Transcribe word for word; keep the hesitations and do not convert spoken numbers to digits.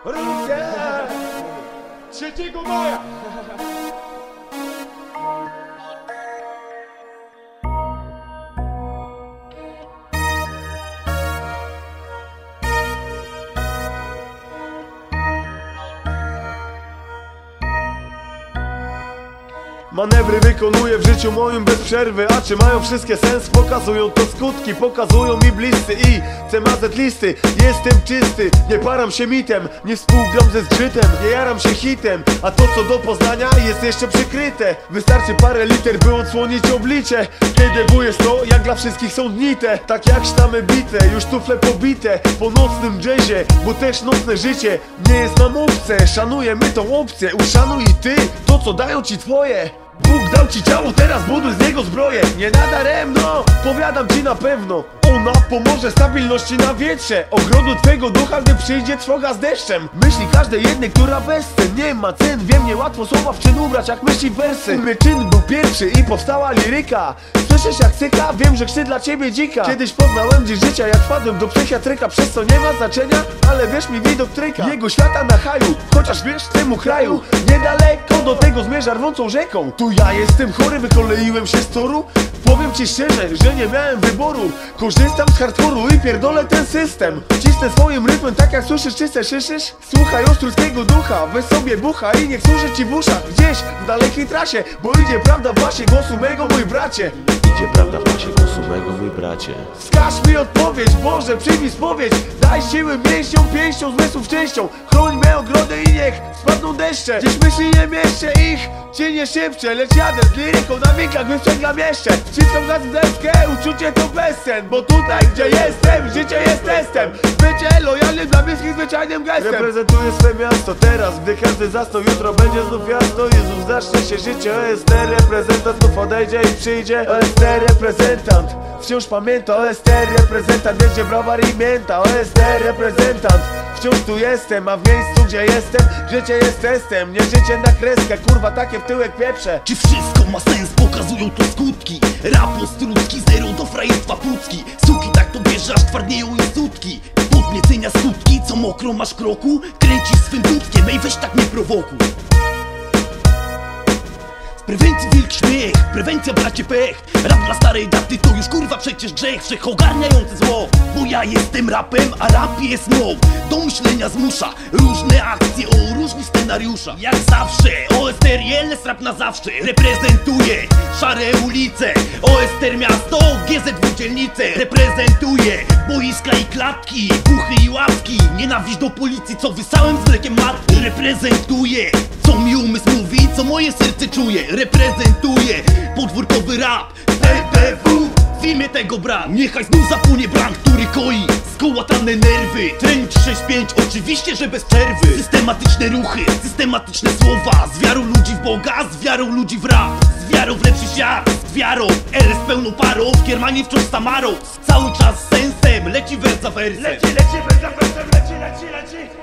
Rosja! trzeciego maja! Manewry wykonuję w życiu moim bez przerwy. A czy mają wszystkie sens? Pokazują to skutki, pokazują mi bliscy i C M Z listy. Jestem czysty, nie param się mitem, nie współgram ze zgrzytem, nie jaram się hitem. A to co do poznania jest jeszcze przykryte. Wystarczy parę liter, by odsłonić oblicze. K D W jest to, jak dla wszystkich są dnite. Tak jak sztamy bite, już tufle pobite po nocnym jazzie, bo też nocne życie nie jest nam obce. Szanujemy tą opcję, uszanuj i ty to co dają ci twoje. Bóg dał ci ciało, teraz buduj z niego zbroję. Nie nadaremno, powiadam ci na pewno. Ona pomoże stabilności na wietrze ogrodu twego ducha, gdy przyjdzie trwoga z deszczem. Myśli każdej jednej, która bezcen nie ma cen. Wiem, niełatwo słowa w czyn ubrać jak myśli wersy. My czyn był pierwszy i powstała liryka. Słyszysz jak syka? Wiem, że chrzty dla ciebie dzika. Kiedyś poznałem dziś życia, jak wpadłem do psychiatryka. Przez co nie ma znaczenia, ale wiesz mi widok tryka jego świata na haju, chociaż wiesz temu kraju niedaleko do tego zmierza rwącą rzeką. Tu ja jestem chory, wykoleiłem się z toru. Powiem ci szczerze, że nie miałem wyboru. Korzystam z hardkoru i pierdolę ten system. Cisnę swoim rytmem tak jak słyszysz, czy se szyszysz? Słuchaj ostruckiego ducha, weź sobie bucha i niech służy ci w uszach. Gdzieś w dalekiej trasie, bo idzie prawda w basie głosu mego, mój bracie. Idzie prawda w basie głosu mego, mój bracie. Wskaż mi odpowiedź, Boże, przyjmij spowiedź. Daj siły mięśniom, pięścią, zmysłów częścią. Chroń me ogrody i niech spadną deszcze. Dziś myśli nie mieszczę ich, cię nie szybcze. Lecz jadę z liryką na winkach, wyprzedlam jeszcze. Wciskam gaz w deskę, uczucie to bezsen. Bo tutaj gdzie jestem, życie jest testem. Bycie lojalnym dla bliskich zwyczajnym gestem. Reprezentuję swe miasto teraz, gdy każdy zasnął. Jutro będzie znów jasno, Jezus zacznie się życie. O S T reprezentant znów odejdzie i przyjdzie. O S T reprezentant wciąż pamięta. O S T reprezentant będzie browar i mięta. O S T reprezentant wciąż tu jestem, a w miejscu gdzie jestem życie jest testem. Nie życie na kreskę, kurwa takie w tyłek pieprze. Czy wszystko ma sens? Pokazują to skutki. Rap ostrucki, zero do frajerstwa pucki. Suki tak to bierze, aż twardnieją im sutki. Podniecenia skutki, co mokro masz kroku. Kręcisz swym dudkiem, ej weź tak nie prowokuj. Z prewencji wilk śmiech, prewencja bracie pech. Rap dla starej daty to już kurwa przecież grzech. Wszechogarniający zło, bo ja jestem rapem, a rap jest mną. Do myślenia zmusza różne akcje o różnych scenariuszach. Jak zawsze, O S T R L S rap na zawsze. Reprezentuje szare ulice, O S T R miasto, G Z W dzielnice. Reprezentuje boiska i klatki, puchy i ławki. Nienawiść do policji, co wysałem z mlekiem matki. Reprezentuje co mi umysł mówi, co moje serce czuje. Reprezentuje podwórkowy rap P P W. W imię tego brat, niechaj znów zapłonie brak, który koi skołatane nerwy. Trening sześć pięć, oczywiście, że bez przerwy. Systematyczne ruchy, systematyczne słowa. Z wiarą ludzi w Boga, z wiarą ludzi w rap. Z wiarą w lepszy świat, z wiarą L S pełną parą, w Kiermanie wciąż samarą. Cały czas z sensem, leci wers za wersem. Leci, leci, wers za wersem, leci, leci, leci.